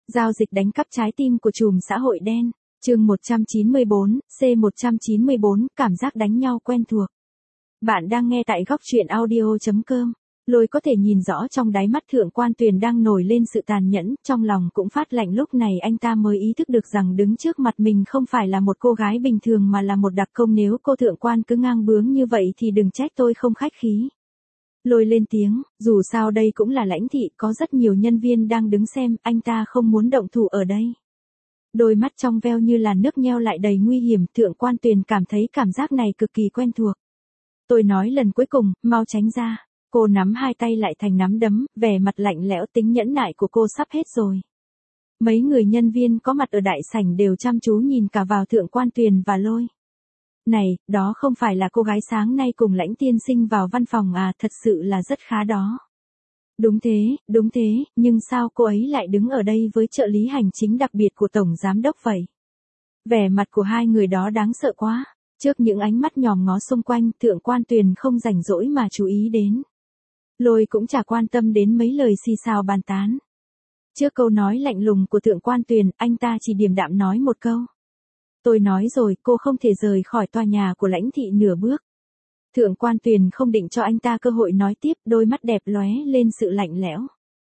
Giao dịch đánh cắp trái tim của trùm xã hội đen. Chương 194, C194, cảm giác đánh nhau quen thuộc. Bạn đang nghe tại góc truyện audio.com. Lôi có thể nhìn rõ trong đáy mắt Thượng Quan Tuyền đang nổi lên sự tàn nhẫn, trong lòng cũng phát lạnh. Lúc này anh ta mới ý thức được rằng đứng trước mặt mình không phải là một cô gái bình thường mà là một đặc công. Nếu cô Thượng Quan cứ ngang bướng như vậy thì đừng trách tôi không khách khí. Lôi lên tiếng, dù sao đây cũng là lãnh thị, có rất nhiều nhân viên đang đứng xem, anh ta không muốn động thủ ở đây. Đôi mắt trong veo như là nước nheo lại đầy nguy hiểm. Thượng Quan Tuyền cảm thấy cảm giác này cực kỳ quen thuộc. Tôi nói lần cuối cùng, mau tránh ra. Cô nắm hai tay lại thành nắm đấm, vẻ mặt lạnh lẽo. Tính nhẫn nại của cô sắp hết rồi. Mấy người nhân viên có mặt ở đại sảnh đều chăm chú nhìn cả vào Thượng Quan Tuyền và Lôi. Này, đó không phải là cô gái sáng nay cùng Lãnh tiên sinh vào văn phòng à, thật sự là rất khá đó. Đúng thế, nhưng sao cô ấy lại đứng ở đây với trợ lý hành chính đặc biệt của Tổng Giám đốc vậy? Vẻ mặt của hai người đó đáng sợ quá. Trước những ánh mắt nhòm ngó xung quanh, Thượng Quan Tuyền không rảnh rỗi mà chú ý đến. Lôi cũng chả quan tâm đến mấy lời xì xào bàn tán. Trước câu nói lạnh lùng của Thượng Quan Tuyền, anh ta chỉ điềm đạm nói một câu. Tôi nói rồi, cô không thể rời khỏi tòa nhà của Lãnh thị nửa bước. Thượng Quan Tuyền không định cho anh ta cơ hội nói tiếp, đôi mắt đẹp lóe lên sự lạnh lẽo.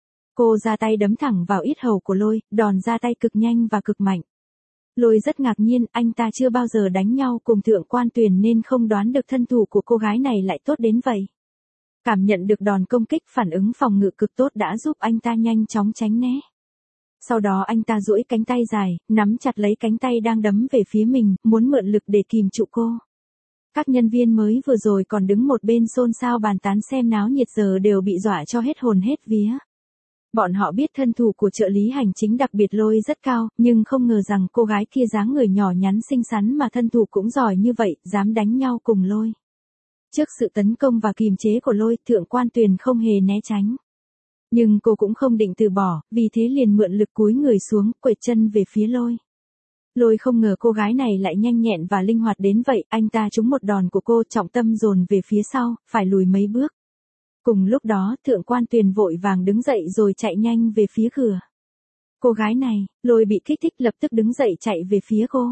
Cô ra tay đấm thẳng vào yết hầu của Lôi, đòn ra tay cực nhanh và cực mạnh. Lôi rất ngạc nhiên, anh ta chưa bao giờ đánh nhau cùng Thượng Quan Tuyền nên không đoán được thân thủ của cô gái này lại tốt đến vậy. Cảm nhận được đòn công kích, phản ứng phòng ngự cực tốt đã giúp anh ta nhanh chóng tránh né. Sau đó anh ta duỗi cánh tay dài, nắm chặt lấy cánh tay đang đấm về phía mình, muốn mượn lực để kìm trụ cô. Các nhân viên mới vừa rồi còn đứng một bên xôn xao bàn tán xem náo nhiệt giờ đều bị dọa cho hết hồn hết vía. Bọn họ biết thân thủ của trợ lý hành chính đặc biệt Lôi rất cao, nhưng không ngờ rằng cô gái kia dáng người nhỏ nhắn xinh xắn mà thân thủ cũng giỏi như vậy, dám đánh nhau cùng Lôi. Trước sự tấn công và kìm chế của Lôi, Thượng Quan Tuyền không hề né tránh. Nhưng cô cũng không định từ bỏ, vì thế liền mượn lực cúi người xuống, quệt chân về phía Lôi. Lôi không ngờ cô gái này lại nhanh nhẹn và linh hoạt đến vậy, anh ta trúng một đòn của cô, trọng tâm dồn về phía sau, phải lùi mấy bước. Cùng lúc đó, Thượng Quan Tuyền vội vàng đứng dậy rồi chạy nhanh về phía cửa. Cô gái này, Lôi bị kích thích lập tức đứng dậy chạy về phía cô.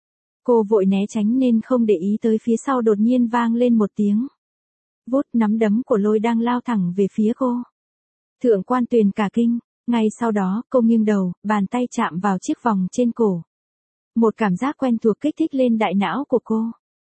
Cô vội né tránh nên không để ý tới phía sau đột nhiên vang lên một tiếng. Vút, nắm đấm của Lôi đang lao thẳng về phía cô. Thượng Quan Tuyền cả kinh, ngay sau đó cô nghiêng đầu, bàn tay chạm vào chiếc vòng trên cổ. Một cảm giác quen thuộc kích thích lên đại não của cô.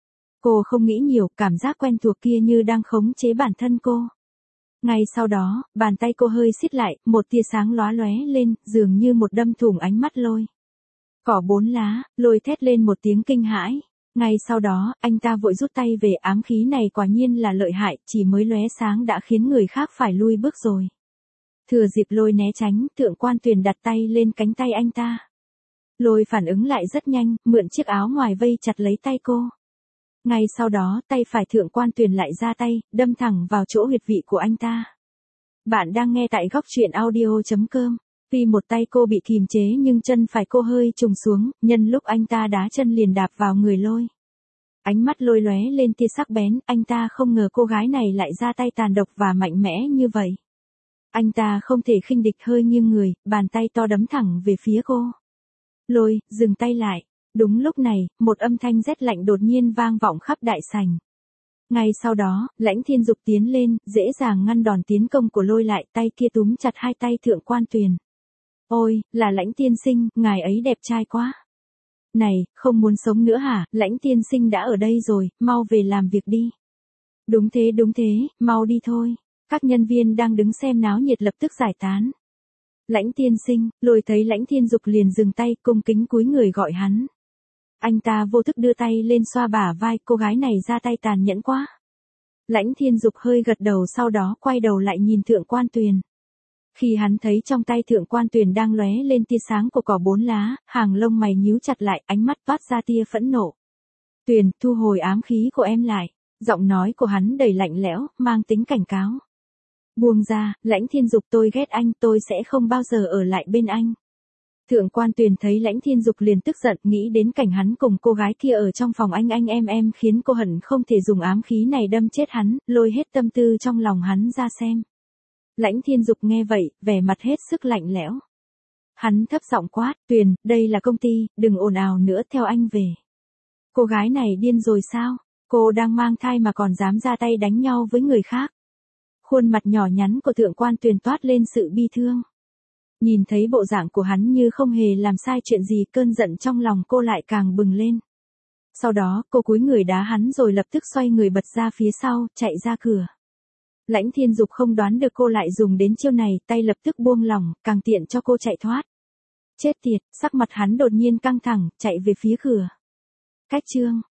Cô không nghĩ nhiều, cảm giác quen thuộc kia như đang khống chế bản thân cô. Ngay sau đó, bàn tay cô hơi siết lại, một tia sáng lóa lóe lên, dường như một đâm thủng ánh mắt Lôi. Cỏ 4 lá, Lôi thét lên một tiếng kinh hãi. Ngay sau đó, anh ta vội rút tay về, ám khí này quả nhiên là lợi hại, chỉ mới lóe sáng đã khiến người khác phải lui bước rồi. Thừa dịp Lôi né tránh, Thượng Quan Tuyền đặt tay lên cánh tay anh ta. Lôi phản ứng lại rất nhanh, mượn chiếc áo ngoài vây chặt lấy tay cô. Ngay sau đó, tay phải Thượng Quan Tuyền lại ra tay, đâm thẳng vào chỗ huyệt vị của anh ta. Bạn đang nghe tại góc truyện audio.com. Tuy một tay cô bị kìm chế nhưng chân phải cô hơi trùng xuống, nhân lúc anh ta đá chân liền đạp vào người Lôi. Ánh mắt Lôi lóe lên tia sắc bén, anh ta không ngờ cô gái này lại ra tay tàn độc và mạnh mẽ như vậy. Anh ta không thể khinh địch, hơi nghiêng người, bàn tay to đấm thẳng về phía cô. Lôi, dừng tay lại. Đúng lúc này, một âm thanh rét lạnh đột nhiên vang vọng khắp đại sảnh. Ngay sau đó, Lãnh Thiên Dục tiến lên, dễ dàng ngăn đòn tiến công của Lôi lại, tay kia túm chặt hai tay Thượng Quan Tuyền. Ôi, là Lãnh tiên sinh, ngài ấy đẹp trai quá. Này, không muốn sống nữa hả, Lãnh tiên sinh đã ở đây rồi, mau về làm việc đi. Đúng thế, mau đi thôi. Các nhân viên đang đứng xem náo nhiệt lập tức giải tán. Lãnh tiên sinh, Lôi thấy Lãnh Thiên Dục liền dừng tay, cung kính cúi người gọi hắn. Anh ta vô thức đưa tay lên xoa bả vai, cô gái này ra tay tàn nhẫn quá. Lãnh Thiên Dục hơi gật đầu, sau đó quay đầu lại nhìn Thượng Quan Tuyền. Khi hắn thấy trong tay Thượng Quan Tuyền đang lóe lên tia sáng của cỏ 4 lá, hàng lông mày nhíu chặt lại, ánh mắt toát ra tia phẫn nộ. Tuyền, thu hồi ám khí của em lại. Giọng nói của hắn đầy lạnh lẽo, mang tính cảnh cáo. Buông ra, Lãnh Thiên Dục, tôi ghét anh, tôi sẽ không bao giờ ở lại bên anh. Thượng Quan Tuyền thấy Lãnh Thiên Dục liền tức giận, nghĩ đến cảnh hắn cùng cô gái kia ở trong phòng anh em khiến cô hận không thể dùng ám khí này đâm chết hắn, lôi hết tâm tư trong lòng hắn ra xem. Lãnh Thiên Dục nghe vậy, vẻ mặt hết sức lạnh lẽo. Hắn thấp giọng quát, Tuyền, đây là công ty, đừng ồn ào nữa, theo anh về. Cô gái này điên rồi sao? Cô đang mang thai mà còn dám ra tay đánh nhau với người khác. Khuôn mặt nhỏ nhắn của thượng quan Tuyền toát lên sự bi thương. Nhìn thấy bộ dạng của hắn như không hề làm sai chuyện gì, cơn giận trong lòng cô lại càng bừng lên. Sau đó, cô cúi người đá hắn rồi lập tức xoay người bật ra phía sau, chạy ra cửa. Lãnh Thiên Dục không đoán được cô lại dùng đến chiêu này, tay lập tức buông lỏng, càng tiện cho cô chạy thoát. Chết tiệt, sắc mặt hắn đột nhiên căng thẳng, chạy về phía cửa. Cách chương